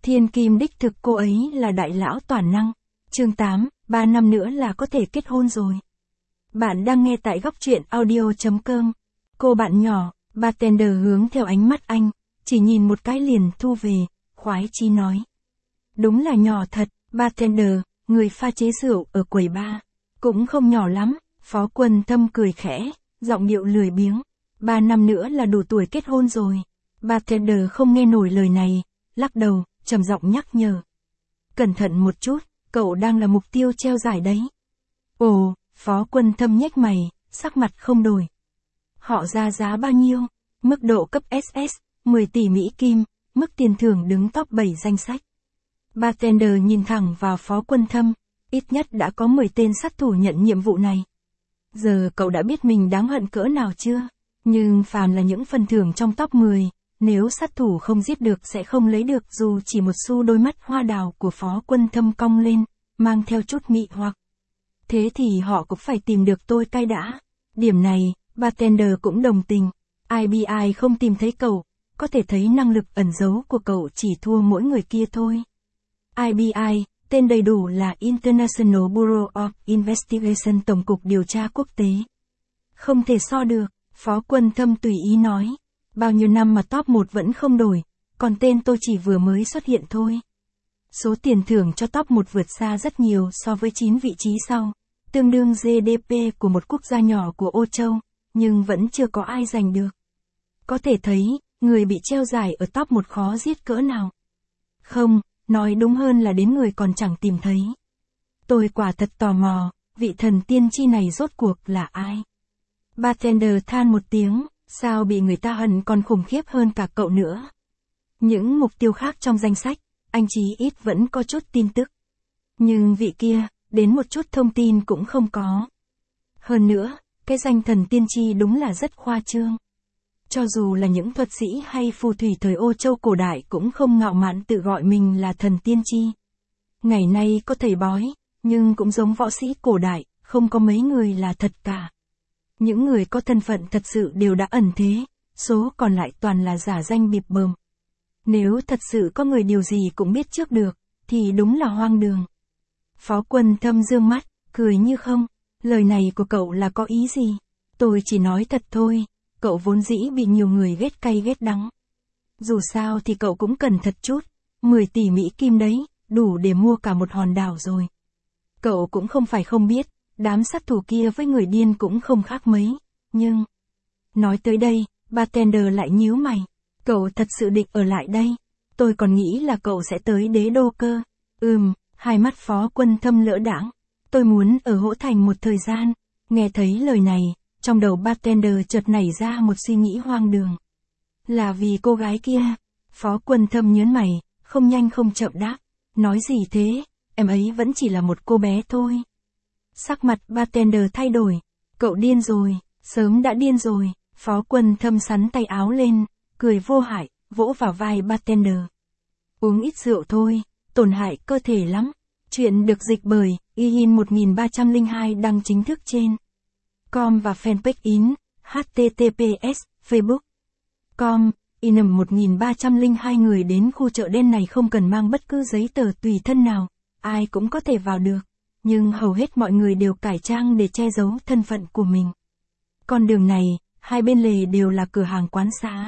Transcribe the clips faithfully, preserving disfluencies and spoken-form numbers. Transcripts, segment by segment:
Thiên kim đích thực cô ấy là đại lão toàn năng. Chương tám, ba năm nữa là có thể kết hôn rồi. Bạn đang nghe tại góc truyện audio chấm com. Cô bạn nhỏ, bartender hướng theo ánh mắt anh, chỉ nhìn một cái liền thu về, khoái chí nói. Đúng là nhỏ thật, bartender, người pha chế rượu ở quầy bar. Cũng không nhỏ lắm, Phó Quân Thâm cười khẽ, giọng điệu lười biếng. Ba năm nữa là đủ tuổi kết hôn rồi. Bartender không nghe nổi lời này, lắc đầu, trầm giọng nhắc nhở. Cẩn thận một chút, cậu đang là mục tiêu treo giải đấy. Ồ, Phó Quân Thâm nhếch mày, sắc mặt không đổi. Họ ra giá bao nhiêu? Mức độ cấp ét ét, mười tỷ Mỹ Kim, mức tiền thưởng đứng top bảy danh sách. Bartender nhìn thẳng vào Phó Quân Thâm, ít nhất đã có mười tên sát thủ nhận nhiệm vụ này. Giờ cậu đã biết mình đáng hận cỡ nào chưa? Nhưng phàm là những phần thưởng trong top mười, nếu sát thủ không giết được sẽ không lấy được dù chỉ một xu. Đôi mắt hoa đào của Phó Quân Thâm cong lên, mang theo chút mị hoặc. Thế thì họ cũng phải tìm được tôi cai đã. Điểm này, bartender cũng đồng tình. i bê i không tìm thấy cậu, có thể thấy năng lực ẩn giấu của cậu chỉ thua mỗi người kia thôi. i bê i, tên đầy đủ là International Bureau of Investigation, Tổng cục Điều tra Quốc tế. Không thể so được, Phó Quân Thâm tùy ý nói. Bao nhiêu năm mà top một vẫn không đổi, còn tên tôi chỉ vừa mới xuất hiện thôi. Số tiền thưởng cho top một vượt xa rất nhiều so với chín vị trí sau, tương đương giê đê pê của một quốc gia nhỏ của Âu Châu, nhưng vẫn chưa có ai giành được. Có thể thấy, người bị treo giải ở top một khó giết cỡ nào. Không, nói đúng hơn là đến người còn chẳng tìm thấy. Tôi quả thật tò mò, vị thần tiên tri này rốt cuộc là ai? Bartender than một tiếng, sao bị người ta hận còn khủng khiếp hơn cả cậu nữa. Những mục tiêu khác trong danh sách, anh chí ít vẫn có chút tin tức. Nhưng vị kia, đến một chút thông tin cũng không có. Hơn nữa, cái danh thần tiên tri đúng là rất khoa trương. Cho dù là những thuật sĩ hay phù thủy thời Âu Châu cổ đại cũng không ngạo mạn tự gọi mình là thần tiên tri. Ngày nay có thầy bói, nhưng cũng giống võ sĩ cổ đại, không có mấy người là thật cả. Những người có thân phận thật sự đều đã ẩn thế, số còn lại toàn là giả danh bịp bợm. Nếu thật sự có người điều gì cũng biết trước được, thì đúng là hoang đường. Phó Quân Thâm dương mắt, cười như không. Lời này của cậu là có ý gì? Tôi chỉ nói thật thôi, cậu vốn dĩ bị nhiều người ghét cay ghét đắng. Dù sao thì cậu cũng cần thật chút, mười tỷ Mỹ Kim đấy, đủ để mua cả một hòn đảo rồi. Cậu cũng không phải không biết, đám sát thủ kia với người điên cũng không khác mấy, nhưng... Nói tới đây, bartender lại nhíu mày. Cậu thật sự định ở lại đây? Tôi còn nghĩ là cậu sẽ tới đế đô cơ. Ừm, hai mắt Phó Quân Thâm lỡ đãng. Tôi muốn ở Hỗ Thành một thời gian. Nghe thấy lời này, trong đầu bartender chợt nảy ra một suy nghĩ hoang đường. Là vì cô gái kia? Phó Quân Thâm nhớn mày, không nhanh không chậm đáp. Nói gì thế, em ấy vẫn chỉ là một cô bé thôi. Sắc mặt bartender thay đổi. Cậu điên rồi, sớm đã điên rồi. Phó Quân Thâm sắn tay áo lên, cười vô hại, vỗ vào vai bartender. Uống ít rượu thôi, tổn hại cơ thể lắm. Chuyện được dịch bởi i hin một ba không hai đăng chính thức trên com và fanpage in https facebook com inum một ba không hai. Người đến khu chợ đen này không cần mang bất cứ giấy tờ tùy thân nào, ai cũng có thể vào được, nhưng hầu hết mọi người đều cải trang để che giấu thân phận của mình. Con đường này, hai bên lề đều là cửa hàng quán xá.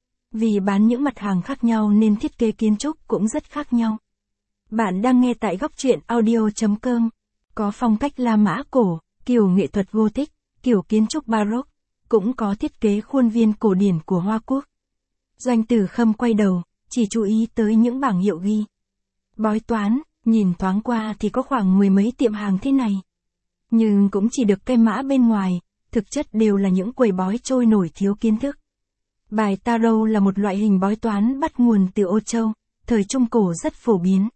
Vì bán những mặt hàng khác nhau nên thiết kế kiến trúc cũng rất khác nhau. Bạn đang nghe tại góc truyện audio chấm com. Có phong cách La Mã cổ, kiểu nghệ thuật Gothic, kiểu kiến trúc Baroque, cũng có thiết kế khuôn viên cổ điển của Hoa Quốc. Doanh Tử Khâm quay đầu, chỉ chú ý tới những bảng hiệu ghi. Bói toán, nhìn thoáng qua thì có khoảng mười mấy tiệm hàng thế này. Nhưng cũng chỉ được cây mã bên ngoài, thực chất đều là những quầy bói trôi nổi thiếu kiến thức. Bài tarot là một loại hình bói toán bắt nguồn từ Âu Châu, thời Trung Cổ rất phổ biến.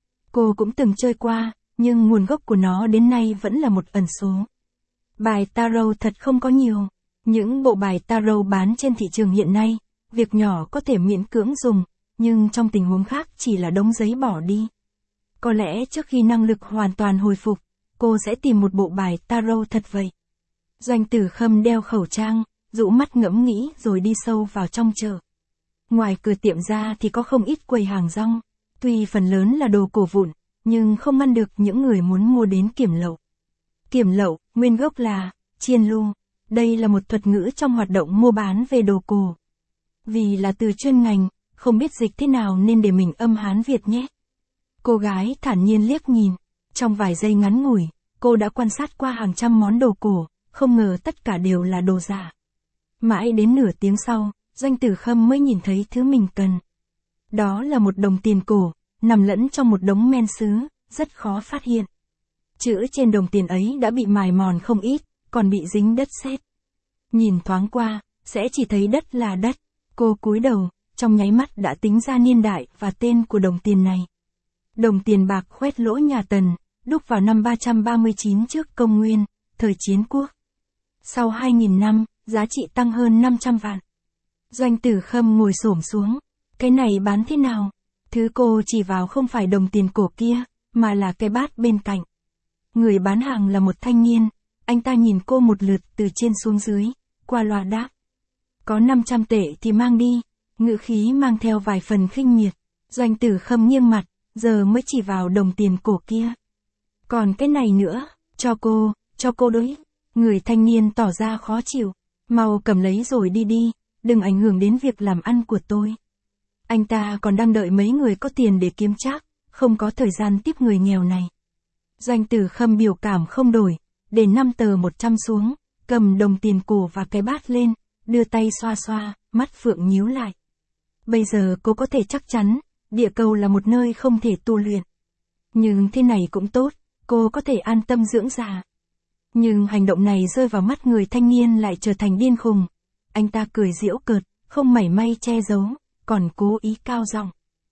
Cô cũng từng chơi qua, nhưng nguồn gốc của nó đến nay vẫn là một ẩn số. Bài tarot thật không có nhiều. Những bộ bài tarot bán trên thị trường hiện nay, việc nhỏ có thể miễn cưỡng dùng, nhưng trong tình huống khác chỉ là đống giấy bỏ đi. Có lẽ trước khi năng lực hoàn toàn hồi phục, cô sẽ tìm một bộ bài tarot thật vậy. Doanh Tử Khâm đeo khẩu trang, rũ mắt ngẫm nghĩ rồi đi sâu vào trong chợ. Ngoài cửa tiệm ra thì có không ít quầy hàng rong. Tuy phần lớn là đồ cổ vụn, nhưng không ngăn được những người muốn mua đến kiểm lậu. Kiểm lậu, nguyên gốc là chiên lu. Đây là một thuật ngữ trong hoạt động mua bán về đồ cổ. Vì là từ chuyên ngành, không biết dịch thế nào nên để mình âm Hán Việt nhé. Cô gái thản nhiên liếc nhìn. Trong vài giây ngắn ngủi, cô đã quan sát qua hàng trăm món đồ cổ, không ngờ tất cả đều là đồ giả. Mãi đến nửa tiếng sau, Doanh Tử Khâm mới nhìn thấy thứ mình cần. Đó là một đồng tiền cổ, nằm lẫn trong một đống men sứ, rất khó phát hiện. Chữ trên đồng tiền ấy đã bị mài mòn không ít, còn bị dính đất sét. Nhìn thoáng qua, sẽ chỉ thấy đất là đất. Cô cúi đầu, trong nháy mắt đã tính ra niên đại và tên của đồng tiền này. Đồng tiền bạc khoét lỗ nhà Tần, đúc vào năm ba trăm ba mươi chín trước công nguyên, thời chiến quốc. Sau hai nghìn năm, giá trị tăng hơn năm trăm vạn. Doanh Tử Khâm ngồi xổm xuống. Cái này bán thế nào? Thứ cô chỉ vào không phải đồng tiền cổ kia, mà là cái bát bên cạnh. Người bán hàng là một thanh niên, anh ta nhìn cô một lượt từ trên xuống dưới, qua loa đáp. Có năm trăm tệ thì mang đi, ngữ khí mang theo vài phần khinh miệt. Doanh Tử Khâm nghiêng mặt, giờ mới chỉ vào đồng tiền cổ kia. Còn cái này nữa, cho cô, cho cô đối. Người thanh niên tỏ ra khó chịu, mau cầm lấy rồi đi đi, đừng ảnh hưởng đến việc làm ăn của tôi. Anh ta còn đang đợi mấy người có tiền để kiếm trác, không có thời gian tiếp người nghèo này. Doanh Tử Khâm biểu cảm không đổi, để năm tờ một trăm xuống, cầm đồng tiền cổ và cái bát lên, đưa tay xoa xoa, mắt phượng nhíu lại. Bây giờ cô có thể chắc chắn, địa cầu là một nơi không thể tu luyện. Nhưng thế này cũng tốt, cô có thể an tâm dưỡng già. Nhưng hành động này rơi vào mắt người thanh niên lại trở thành điên khùng. Anh ta cười giễu cợt, không mảy may che giấu, còn cố ý cao giọng.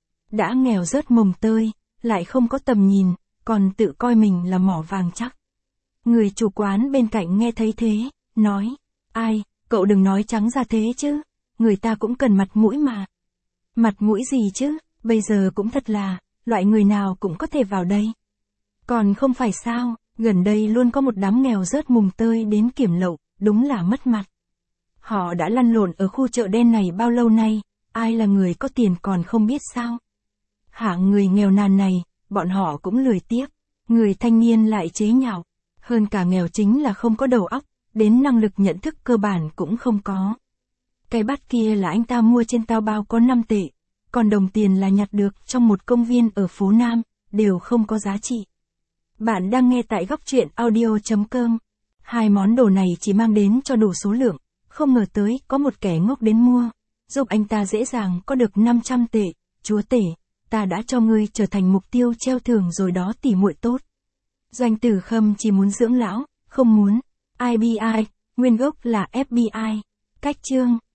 Đã nghèo rớt mồng tơi, lại không có tầm nhìn, còn tự coi mình là mỏ vàng chắc. Người chủ quán bên cạnh nghe thấy thế, nói, ai, cậu đừng nói trắng ra thế chứ, người ta cũng cần mặt mũi mà. Mặt mũi gì chứ, bây giờ cũng thật là, loại người nào cũng có thể vào đây. Còn không phải sao, gần đây luôn có một đám nghèo rớt mùng tơi đến kiểm lậu, đúng là mất mặt. Họ đã lăn lộn ở khu chợ đen này bao lâu nay, ai là người có tiền còn không biết sao. Hạng người nghèo nàn này, bọn họ cũng lười tiếc. Người thanh niên lại chế nhạo. Hơn cả nghèo chính là không có đầu óc, đến năng lực nhận thức cơ bản cũng không có. Cái bát kia là anh ta mua trên tao bao có năm tệ, còn đồng tiền là nhặt được trong một công viên ở phố Nam, đều không có giá trị. Bạn đang nghe tại góc truyện audio chấm com. Hai món đồ này chỉ mang đến cho đủ số lượng, không ngờ tới có một kẻ ngốc đến mua, giúp anh ta dễ dàng có được năm trăm tệ. Chúa tể, ta đã cho ngươi trở thành mục tiêu treo thưởng rồi đó tỉ muội tốt. Doanh Tử Khâm chỉ muốn dưỡng lão, không muốn. i bê i, nguyên gốc là ép bê i. Cách chương